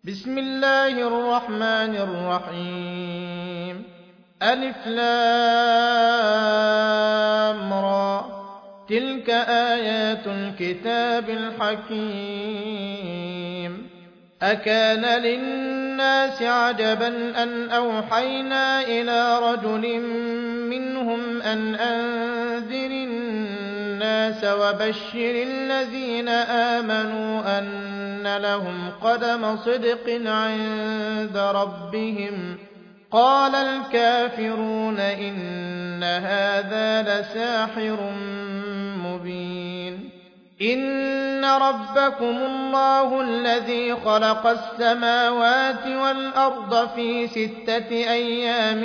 بسم الله الرحمن الرحيم ألف لام را تلك آيات الكتاب الحكيم أكان للناس عجبا أن أوحينا إلى رجل منهم أن أنذر الناس وبشر الذين آمنوا أن لهم قدم صدق عند ربهم قال الكافرون إن هذا لساحر مبين إن ربكم الله الذي خلق السماوات والأرض في 6 أيام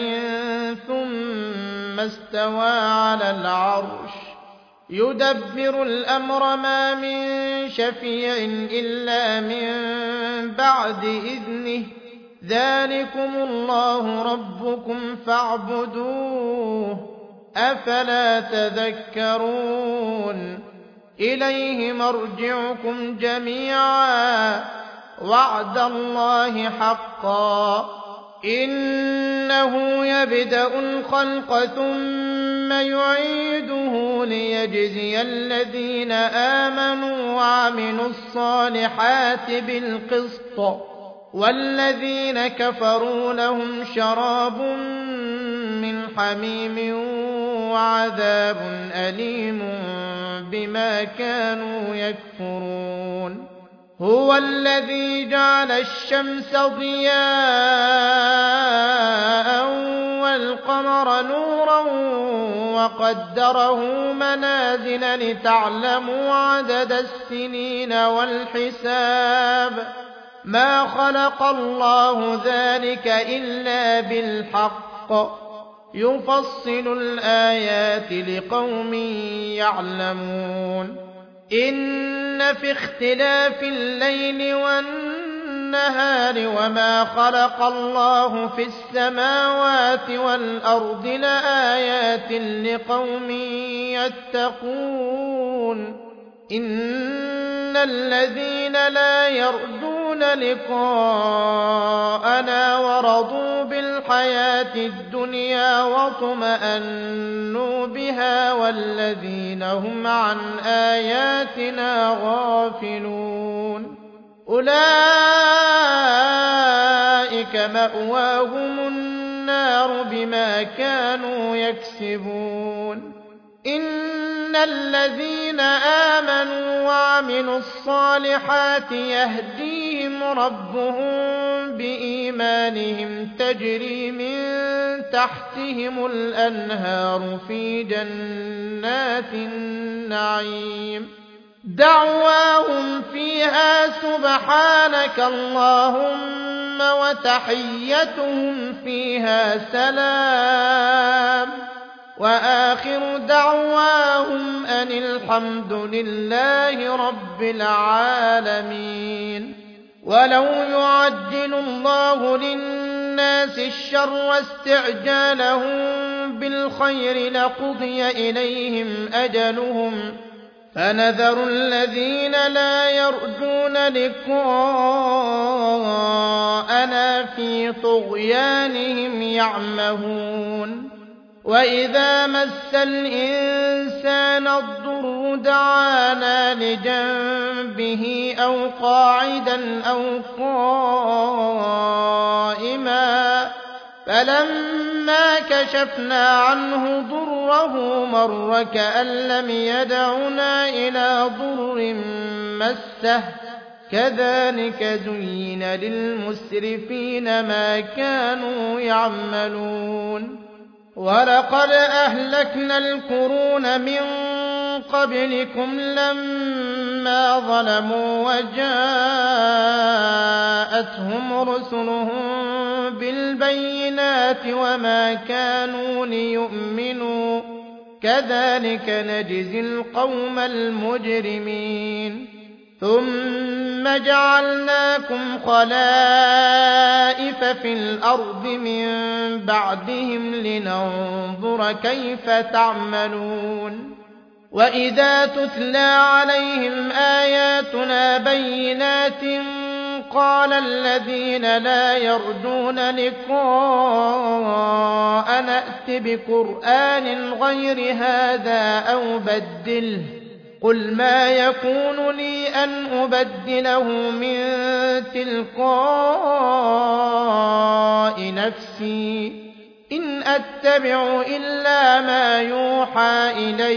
ثم استوى على العرش يدبر الأمر ما من شفيع إلا من بعد إذنه ذلكم الله ربكم فاعبدوه أفلا تذكرون إليه مرجعكم جميعا وعد الله حقا إنه يبدأ الخلق ثم يعيده ليجزي الذين آمنوا وعملوا الصالحات بالقسط والذين كفروا لهم شراب من حميم وعذاب أليم بما كانوا يكفرون هو الذي جعل الشمس ضياء والقمر نورا وقدره منازل لتعلموا عدد السنين والحساب ما خلق الله ذلك إلا بالحق يفصل الآيات لقوم يعلمون إن في اختلاف الليل والنهار وما خلق الله في السماوات والأرض لآيات لقوم يتقون إن الذين لا يرجون لقاءنا ورضوا بالحياة الدنيا واطمأنوا بها والذين هم عن آياتنا غافلون أولئك مأواهم النار بما كانوا يكسبون إن الذين آمنوا وعملوا الصالحات يهديهم ربهم بإيمانهم تجري من تحتهم الأنهار في جنات النعيم دعواهم فيها سبحانك اللهم وتحيتهم فيها سلام وآخر دعواهم أن الحمد لله رب العالمين ولو يعجل الله للناس الشر استعجالهم بالخير لقضي إليهم أجلهم فنذر الذين لا يرجون لقاءنا في طغيانهم يعمهون وإذا مس الإنسان الضر دعانا لجنبه أو قاعدا أو قائما فلما كشفنا عنه ضره مر كأن لم يدعنا إلى ضر مسه كذلك زين للمسرفين ما كانوا يعملون ولقد أهلكنا القرون من قبلكم لما ظلموا وجاءتهم رسلهم بالبينات وما كانوا ليؤمنوا كذلك نجزي القوم المجرمين ثم جعلناكم خلائف في الأرض من بعدهم لننظر كيف تعملون وإذا تتلى عليهم آياتنا بينات قال الذين لا يرجون لقاء نأت بقرآن غير هذا أو بدله قل ما يكون لي أن أبدله من تلقاء نفسي إن أتبع إلا ما يوحى إلي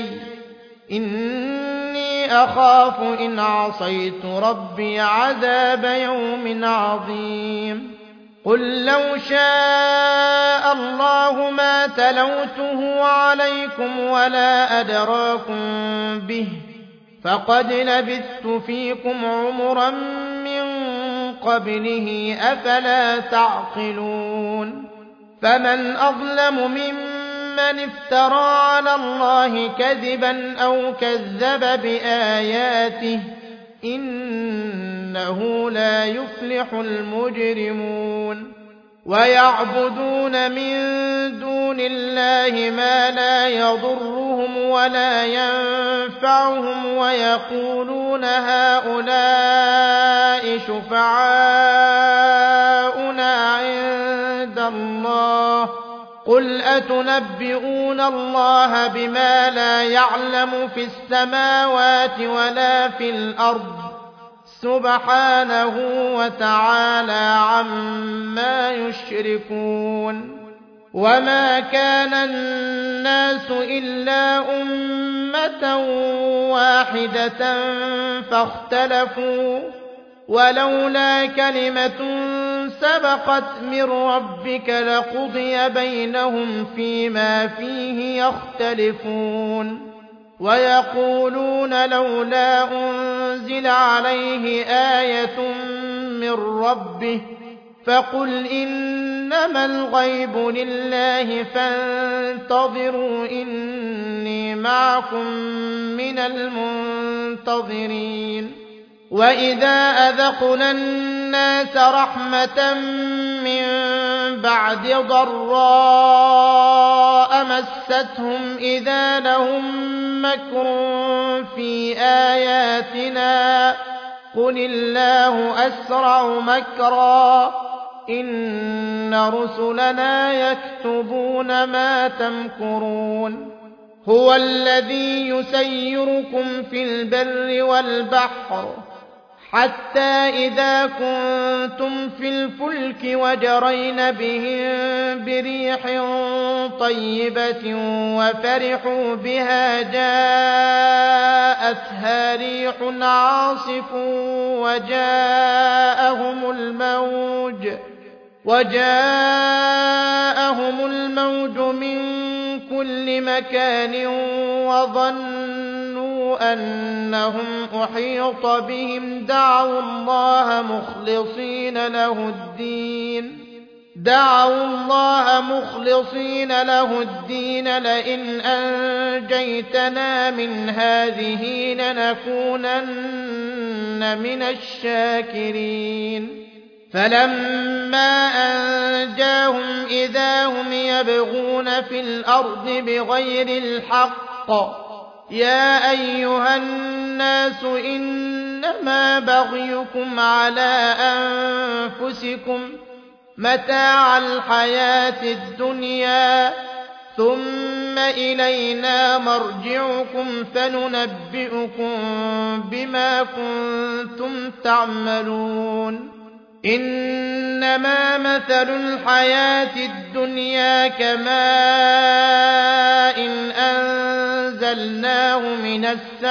إني أخاف إن عصيت ربي عذاب يوم عظيم قل لو شاء الله ما تلوته عليكم ولا أدراكم به فقد لبثت فيكم عمرا من قبله أفلا تعقلون فمن أظلم ممن افترى على الله كذبا أو كذب بآياته إنه لا يفلح المجرمون ويعبدون من دون الله ما لا يضرهم ولا ينفعهم ويقولون هؤلاء شفعاؤنا عند الله قل أتنبئون الله بما لا يعلم في السماوات ولا في الأرض سبحانه وتعالى عما يشركون وما كان الناس إلا أمة واحدة فاختلفوا ولولا كلمة سبقت من ربك لقضي بينهم فيما فيه يختلفون ويقولون لولا أنزل عليه آية من ربه فقل إنما الغيب لله فانتظروا إني معكم من المنتظرين وإذا أذقنا الناس رحمة من بعد ضراء مستهم إذا لهم مكر في آياتنا قل الله أسرع مكرا إن رسلنا يكتبون ما تمكرون هو الذي يسيركم في البر والبحر حتى إذا كنتم في الفلك وجرين بهم بريح طيبة وفرحوا بها جاءتها ريح عاصف وجاءهم الموج من كل مكان وظنوا أنهم أحيط بهم دعوا الله مخلصين له الدين لئن أنجيتنا من هذه لنكونن من الشاكرين فلما أنجاهم إذا هم يبغون في الأرض بغير الحق يا أيها الناس إنما بغيكم على أنفسكم متاع الحياة الدنيا ثم إلينا مرجعكم فننبئكم بما كنتم تعملون إنما مثل الحياة الدنيا كماء أنزلناه من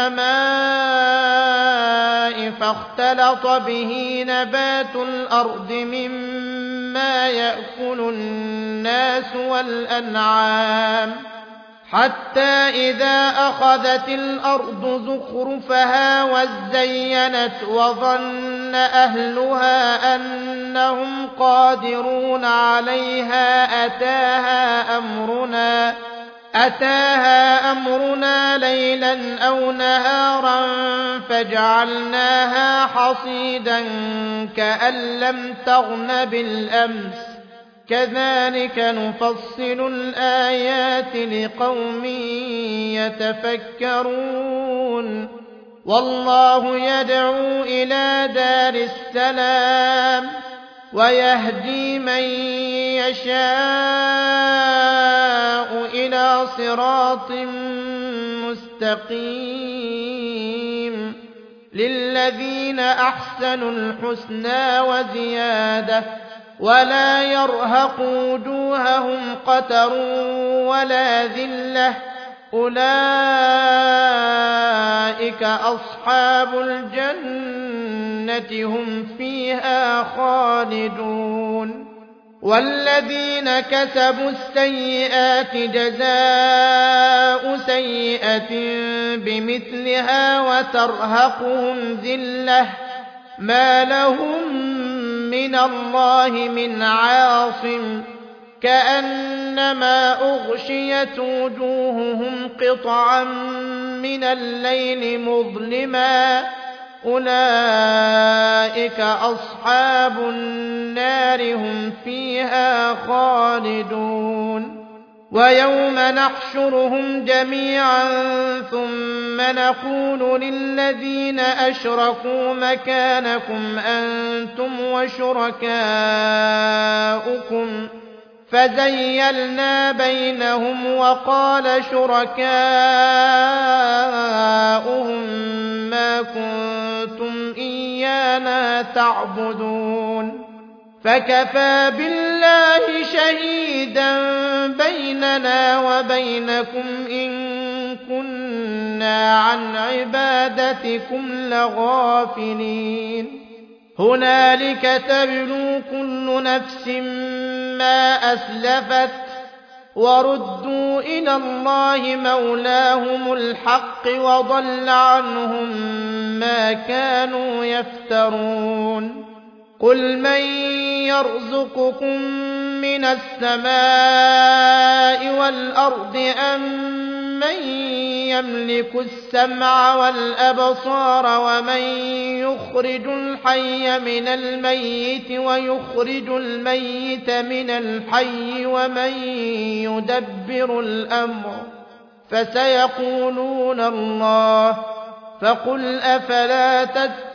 السماء فاختلط به نبات الأرض مما يأكل الناس والأنعام حتى إذا أخذت الأرض زخرفها وزينت وظن أهلها أنهم قادرون عليها أتاها أمرنا ليلا أو نهارا فجعلناها حصيدا كأن لم تغن بالأمس كذلك نفصل الآيات لقوم يتفكرون والله يدعو إلى دار السلام ويهدي من يشاء إلى صراط مستقيم للذين أحسنوا الحسنى وزيادة ولا يرهق وجوههم قتر ولا ذلة أولئك أصحاب الجنة هم فيها خالدون والذين كسبوا السيئات جزاء سيئة بمثلها وترهقهم ذلة ما لهم من الله من عاصم كأنما أغشيت وجوههم قطعا من الليل مظلما أولئك أصحاب النار هم فيها خالدون ويوم نحشرهم جميعا ثم نقول للذين أشركوا مكانكم أنتم وشركاؤكم فزيلنا بينهم وقال شركاؤهم ما كنتم إيانا تعبدون فكفى بالله شهيدا بيننا وبينكم إن كنا عن عبادتكم لغافلين هنالك تبلو كل نفس ما أسلفت وردوا إلى الله مولاهم الحق وضل عنهم ما كانوا يفترون قل من يرزقكم من السماء والأرض أم من يملك السمع والأبصار ومن يخرج الحي من الميت ويخرج الميت من الحي ومن يدبر الأمر فسيقولون الله فقل أفلا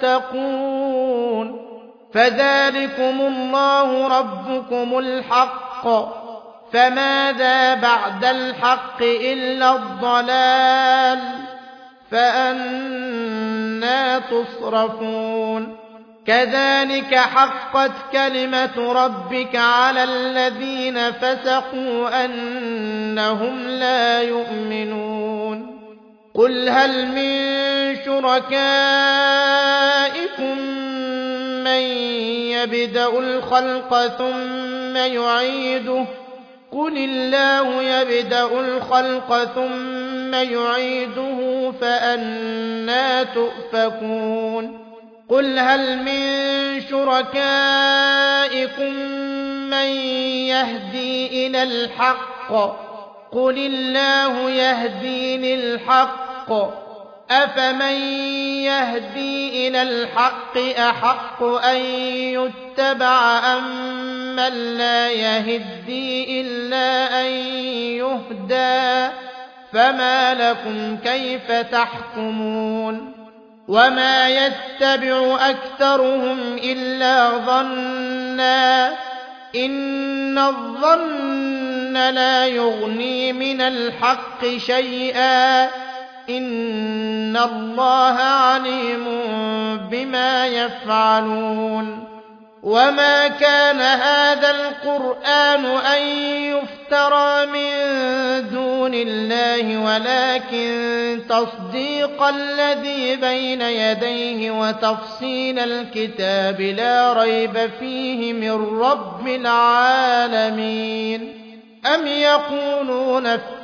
تتقون فذلكم الله ربكم الحق فماذا بعد الحق إلا الضلال فأنى تصرفون كذلك حقت كلمة ربك على الذين فسقوا أنهم لا يؤمنون قل هل من شركائكم من يبدأ الخلق ثم يعيده قل الله يبدأ الخلق ثم يعيده فأنى تؤفكون قل هل من شركائكم من يهدي إلى الحق قل الله يهدي للحق أفمن يهدي إلى الحق أحق أن يتبع أم من لا يهدي إلا أن يهدى فما لكم كيف تحكمون وما يتبع أكثرهم إلا ظنا إن الظن لا يغني من الحق شيئا إن الله عليم بما يفعلون وما كان هذا القرآن أن يفترى من دون الله ولكن تصديق الذي بين يديه وتفصيل الكتاب لا ريب فيه من رب العالمين أم يقولون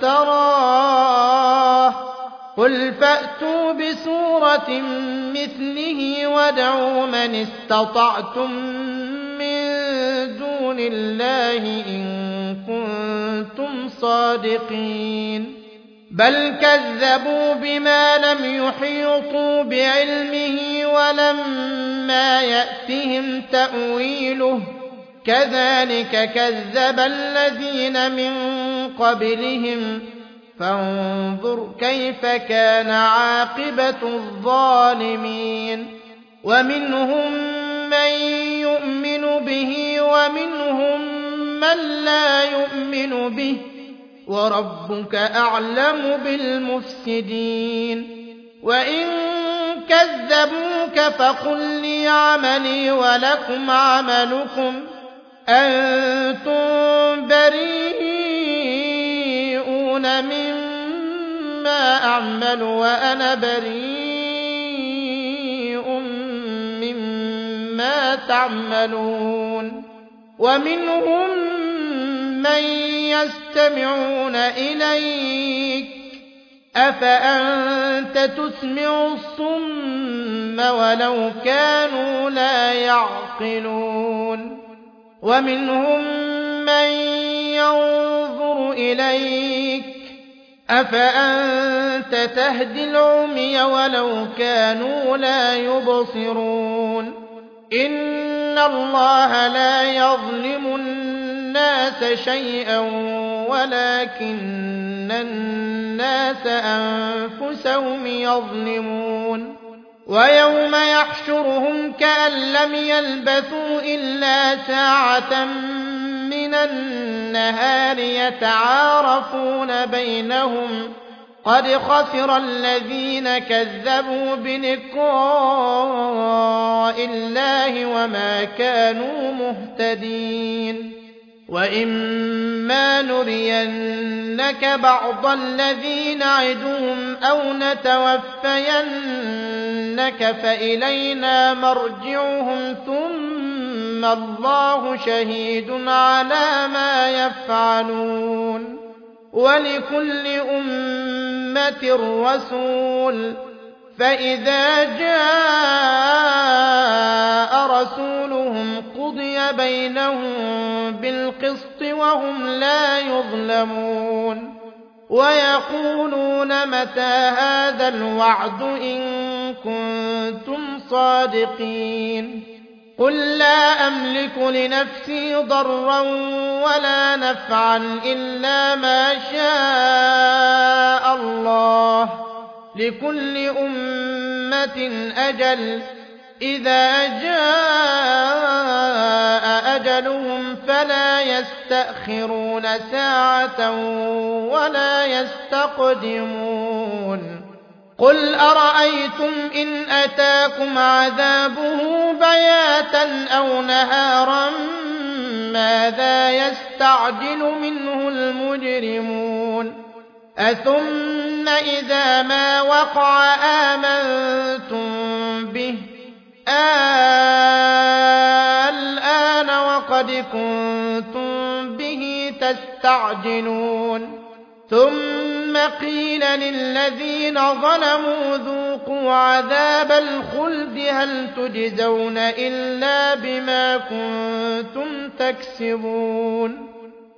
افتراه قل فأتوا بسورة مثله وادعوا من استطعتم من دون الله إن كنتم صادقين بل كذبوا بما لم يحيطوا بعلمه ولما يأتهم تأويله كذلك كذب الذين من قبلهم فانظر كيف كان عاقبة الظالمين ومنهم من يؤمن به ومنهم من لا يؤمن به وربك أعلم بالمفسدين وإن كذبوك فقل لي عملي ولكم عملكم أنتم بريئون مما أعمل وأنا بريء مما تعملون ومنهم من يستمعون إليك أفأنت تسمع الصم ولو كانوا لا يعقلون ومنهم من ينظر إليك أفأنت تهدي العمي ولو كانوا لا يبصرون إن الله لا يظلم الناس شيئا ولكن الناس أنفسهم يظلمون ويوم يحشرهم كأن لم يلبثوا إلا ساعة من النهار يتعارفون بينهم قد خسر الذين كذبوا بلقاء الله وما كانوا مهتدين وإما نرينك بعض الذي نعدهم أو نتوفينك فإلينا مرجعهم ثم الله شهيد على ما يفعلون ولكل أمة رسول فإذا جاء رسولهم قضي بينهم بالقسط وهم لا يظلمون ويقولون متى هذا الوعد إن كنتم صادقين قل لا أملك لنفسي ضرا ولا نفعا إلا ما شاء الله لكل أمة أجل إذا جاء أجلهم فلا يستأخرون ساعة ولا يستقدمون قل أرأيتم إن أتاكم عذابه بياتا أو نهارا ماذا يستعجل منه المجرمون أثم إذا ما وقع آمنتم به الآن وقد كنتم به تستعجلون ثم قيل للذين ظلموا ذوقوا عذاب الخلد هل تجزون إلا بما كنتم تكسبون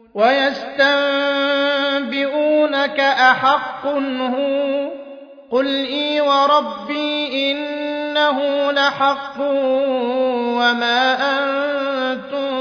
ويستنبئونك أحق هو قل إي وربي إنه لحق وما أنتم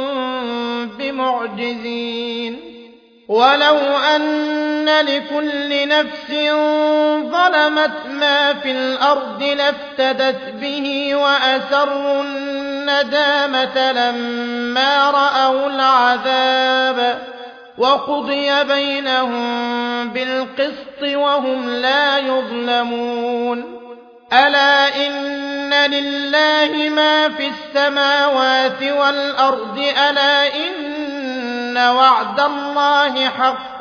بمعجزين ولو أن لكل نفس ظلمت ما في الأرض لافتدت به وأسروا الندامة لما رأوا العذاب وقضي بينهم بالقسط وهم لا يظلمون ألا إن لله ما في السماوات والأرض ألا إن وعد الله حق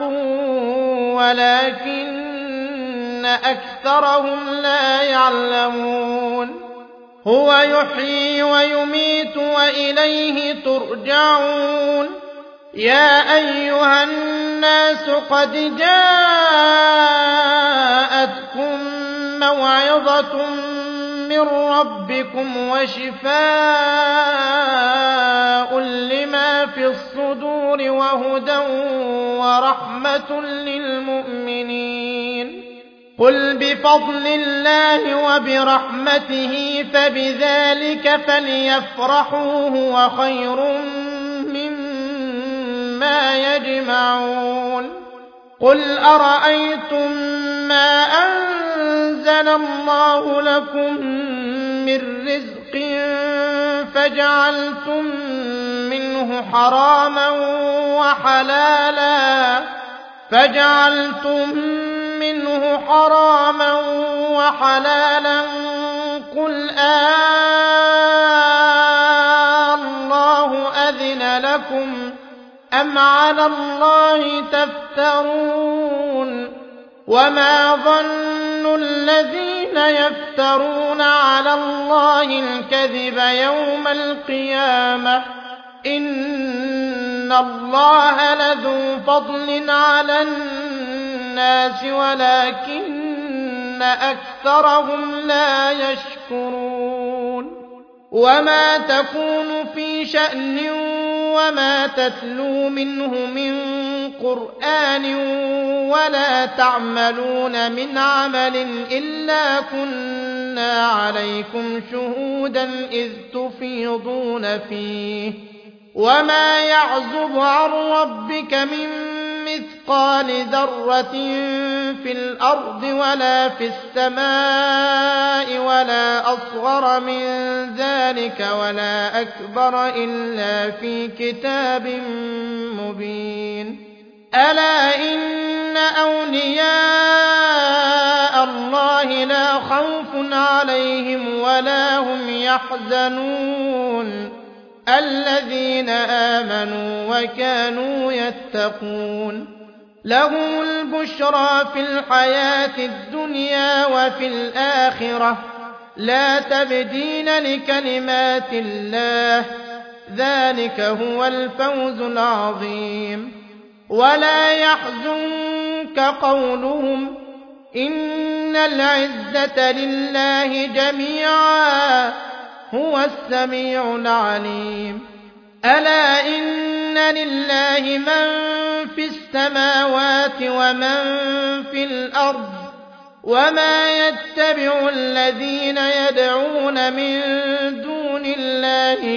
ولكن أكثرهم لا يعلمون هو يحيي ويميت وإليه ترجعون يا أيها الناس قد جاءتكم موعظة من ربكم وشفاء لما في الصدور وهدى ورحمة للمؤمنين قل بفضل الله وبرحمته فبذلك فليفرحوا هو خير مما يجمعون قل أرأيتم ما أنزل الله لكم من رزق فجعلتم منه حراما وحلالا قل الله أذن لكم أم على الله تفترون وما ظن الذين يفترون على الله الكذب يوم القيامة إن الله لذو فضل على الناس ولكن أكثرهم لا يشكرون وما تكون في شأن وما تتلو منه من قرآن ولا تعملون من عمل إلا كنا عليكم شهودا إذ تفيضون فيه وما يعزب عن ربك من مثقال ذرة في الأرض ولا في السماء ولا أصغر من ذلك ولا أكبر إلا في كتاب مبين ألا إن أولياء الله لا خوف عليهم ولا هم يحزنون الذين آمنوا وكانوا يتقون لهم البشرى في الحياة الدنيا وفي الآخرة لا تبديل لكلمات الله ذلك هو الفوز العظيم ولا يحزنك قولهم إن العزة لله جميعا هو السميع العليم ألا إن لله من في السماوات ومن في الأرض وما يتبع الذين يدعون من دون الله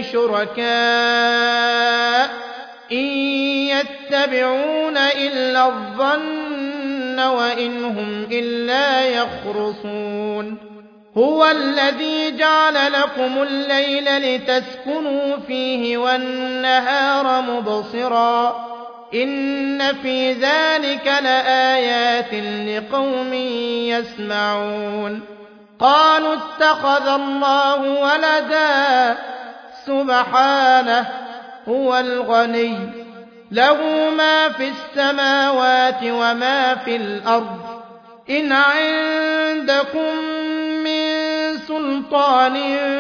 شركاء إن يتبعون إلا الظن وإن هم إلا يخرصون هو الذي جعل لكم الليل لتسكنوا فيه والنهار مبصرا إن في ذلك لآيات لقوم يسمعون قالوا اتخذ الله ولدا سبحانه هو الغني له ما في السماوات وما في الأرض إن عندكم من سلطان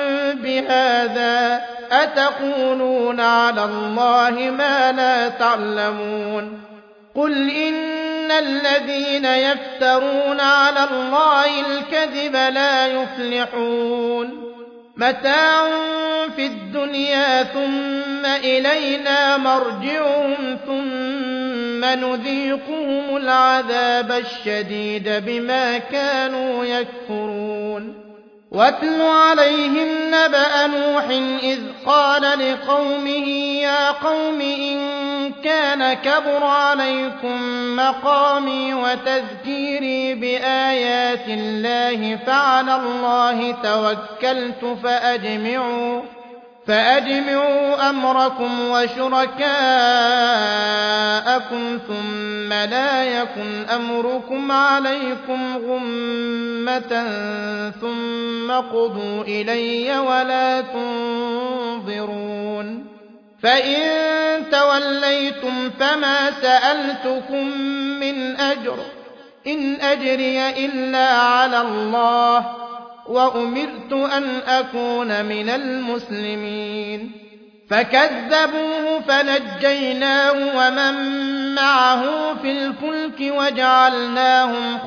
بهذا أتقولون على الله ما لا تعلمون قل إن الذين يفترون على الله الكذب لا يفلحون متاع في الدنيا ثم إلينا مرجعهم ثم نذيقهم العذاب الشديد بما كانوا يكفرون واتل عليهم نبأ نوح إذ قال لقومه يا قوم إن كان كبر عليكم مقامي وتذكيري بآيات الله فعلى الله توكلت فأجمعوا أمركم وشركاءكم ثم لا يكن أمركم عليكم غمة ثم قضوا إلي ولا تنظرون فإن توليتم فما سألتكم من أجر إن أجري إلا على الله وأمرت أن أكون من المسلمين فكذبوه فنجيناه ومن معه في الفلك وجعلناهم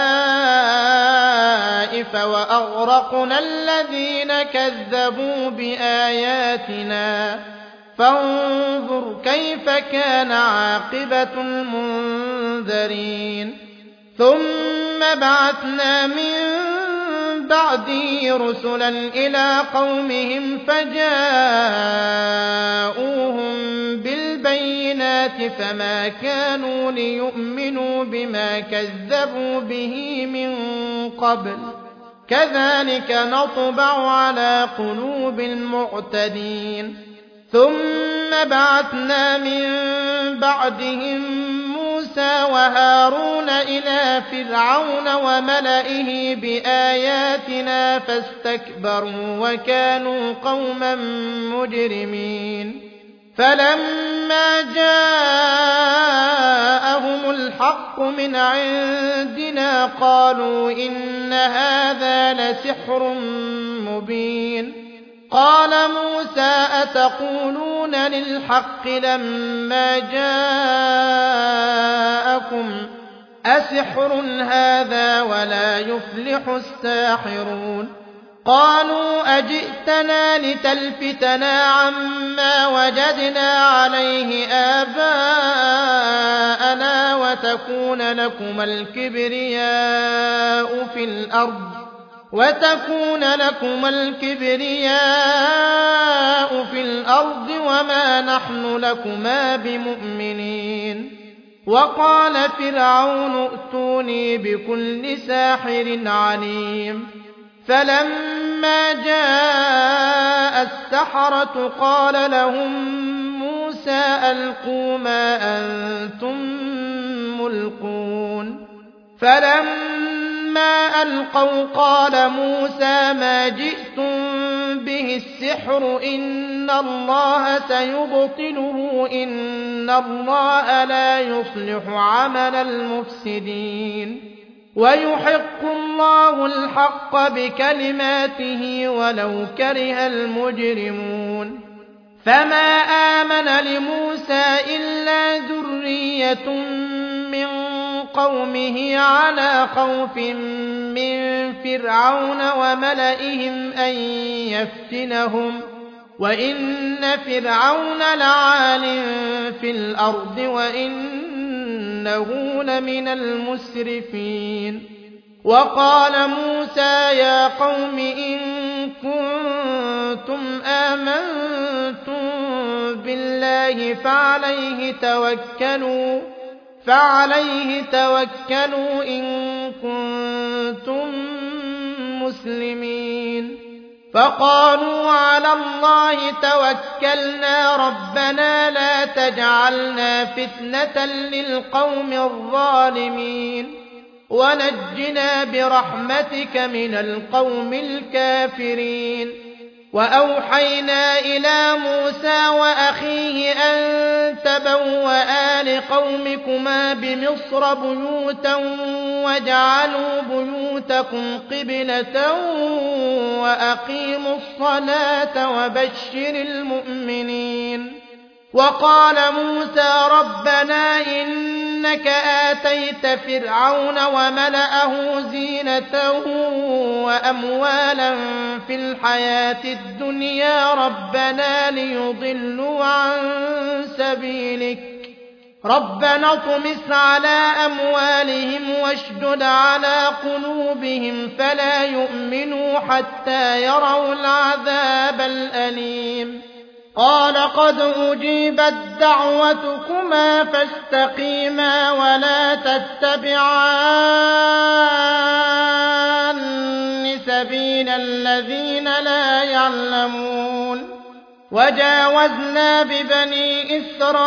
خلائف وأغرقنا الذين كذبوا بآياتنا فانظر كيف كان عاقبة المنذرين ثم بعثنا من بعده رسلا إلى قومهم فجاءوهم بالبينات البينات فما كانوا ليؤمنوا بما كذبوا به من قبل كذلك نطبع على قلوب المعتدين ثم بعثنا من بعدهم موسى وهارون إلى فرعون وملئه بآياتنا فاستكبروا وكانوا قوما مجرمين فلما جاءهم الحق من عندنا قالوا إن هذا لسحر مبين قال موسى أتقولون للحق لما جاءكم أسحر هذا ولا يفلح الساحرون قالوا أجئتنا لتلفتنا عما وجدنا عليه آباءنا وتكون لكما الكبرياء في الأرض وما نحن لكما بمؤمنين وقال فرعون ائتوني بكل ساحر عليم فلما جاء السحرة قال لهم موسى ألقوا ما أنتم ملقون فلما ألقوا قال موسى ما جئتم به السحر إن الله سيبطله إن الله لا يصلح عمل المفسدين ويحق الله الحق بكلماته ولو كره المجرمون فما آمن لموسى إلا ذرية من قومه على خوف من فرعون وملئهم أن يفتنهم وإن فرعون لعال في الأرض وإنه لمن المسرفين وقال موسى يا قوم إن كنتم آمنتم بالله فعليه توكلوا إن كنتم مسلمين فقالوا على الله توكلنا ربنا لا تجعلنا فتنة للقوم الظالمين ونجنا برحمتك من القوم الكافرين وأوحينا إلى موسى وأخيه أن تبوآ لقومكما بمصر بيوتا واجعلوا بيوتكم قبلة وأقيموا الصلاة وبشر المؤمنين وقال موسى ربنا إنك آتيت فرعون وملأه زينة وأموالا في الحياة الدنيا ربنا ليضلوا عن سبيلك ربنا اطمس على أموالهم واشدد على قلوبهم فلا يؤمنوا حتى يروا العذاب الأليم قال قد أجيبت دعوتكما فاستقيما ولا تتبعان سبيل الذين لا يعلمون وجاوزنا ببني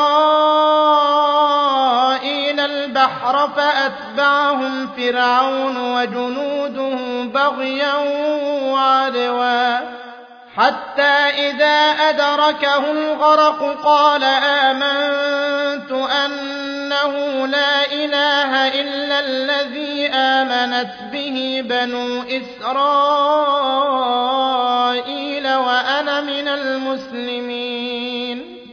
إسرائيل البحر فأتبعهم فرعون وجنوده بغيا وعدوا حتى إذا أدركه الغرق قال آمنت أنه لا إله إلا الذي آمنت به بنو إسرائيل وأنا من المسلمين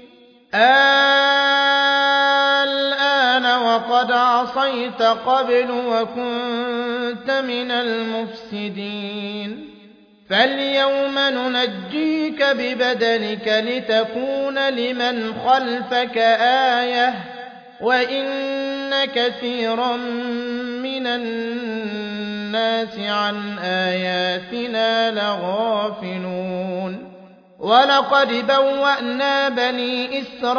الآن وقد عصيت قبل وكنت من المفسدين فاليوم ننجيك ببدنك لتكون لمن خلفك آية وإن كثيرا من الناس عن آياتنا لغافلون ولقد بوأنا بني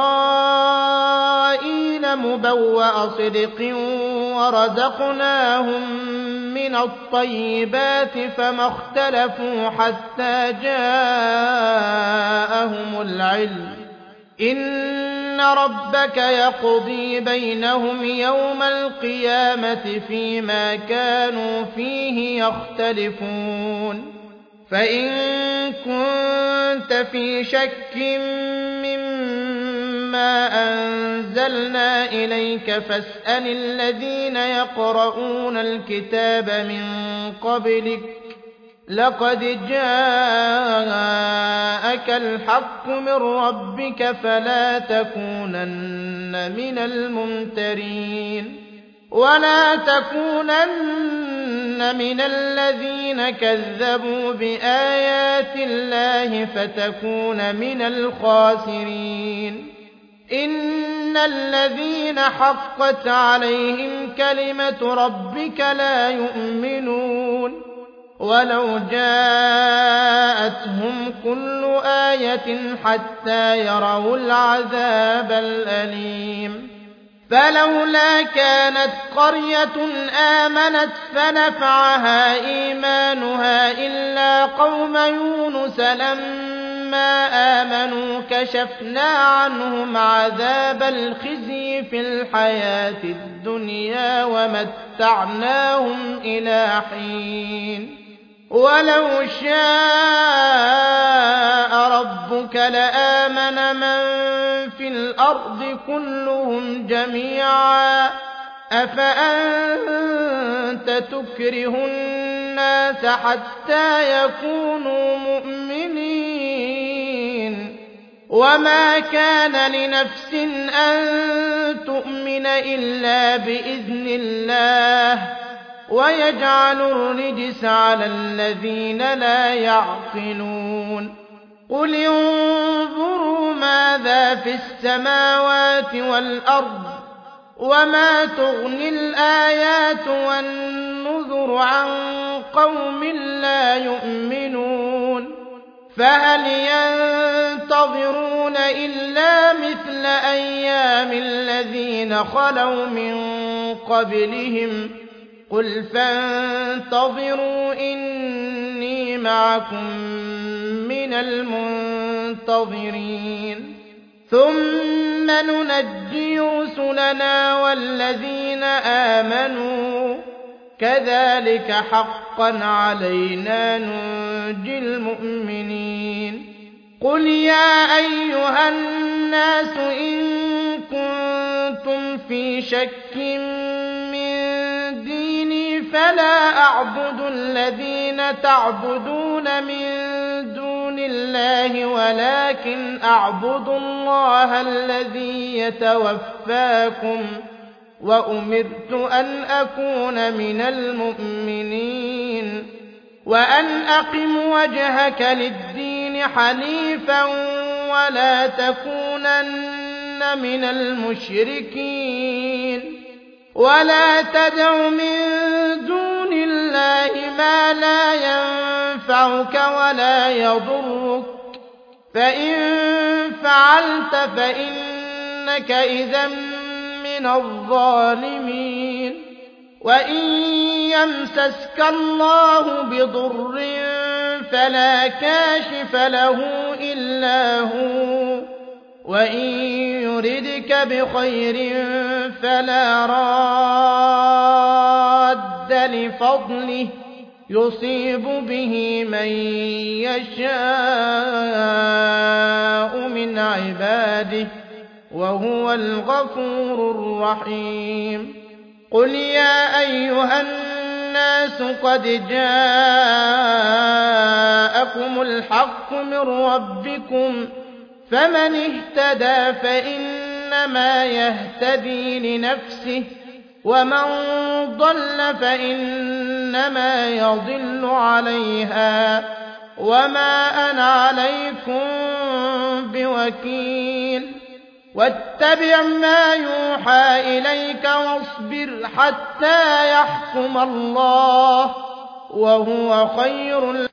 إسرائيل مبوأ صدق ورزقناهم من الطيبات فما اختلفوا حتى جاءهم العلم إن ربك يقضي بينهم يوم القيامة فيما كانوا فيه يختلفون فإن كنت في شك مما أنزلنا إليك فاسأل الذين يقرؤون الكتاب من قبلك لقد جاءك الحق من ربك فلا تكونن من الممترين ولا تكونن من الذين كذبوا بآيات الله فتكون من الخاسرين إن الذين حقت عليهم كلمة ربك لا يؤمنون ولو جاءتهم كل آية حتى يروا العذاب الأليم فلولا كانت قرية آمنت فنفعها إيمانها إلا قوم يونس لما آمنوا كشفنا عنهم عذاب الخزي في الحياة الدنيا ومتعناهم إلى حين ولو شاء ربك لآمن من في الأرض كلهم جميعا أفأنت تكره الناس حتى يكونوا مؤمنين وما كان لنفس أن تؤمن إلا بإذن الله ويجعل الرجس على الذين لا يعقلون قل انظروا ماذا في السماوات والأرض وما تغني الآيات والنذر عن قوم لا يؤمنون فهل ينتظرون إلا مثل أيام الذين خلوا من قبلهم قل فانتظروا إني معكم من المنتظرين ثم ننجي رسلنا والذين آمنوا كذلك حقا علينا ننجي المؤمنين قل يا أيها الناس إن كنتم في شك من ديني فلا أعبد الذين تعبدون من دون الله ولكن أعبد الله الذي يتوفاكم وأمرت أن أكون من المؤمنين وأن أقم وجهك للدين حنيفا ولا تكونن من المشركين ولا تدع من دون الله ما لا ينفعك ولا يضرك فإن فعلت فإنك إذا من الظالمين وإن يمسسك الله بضر فلا كاشف له إلا هو وإن يردك بخير فلا راد لفضله يصيب به من يشاء من عباده وهو الغفور الرحيم قل يا أيها الناس قد جاءكم الحق من ربكم فمن اهتدى فإنما يهتدي لنفسه ومن ضل فإنما يضل عليها وما أنا عليكم بوكيل واتبع ما يوحى إليك واصبر حتى يحكم الله وهو خير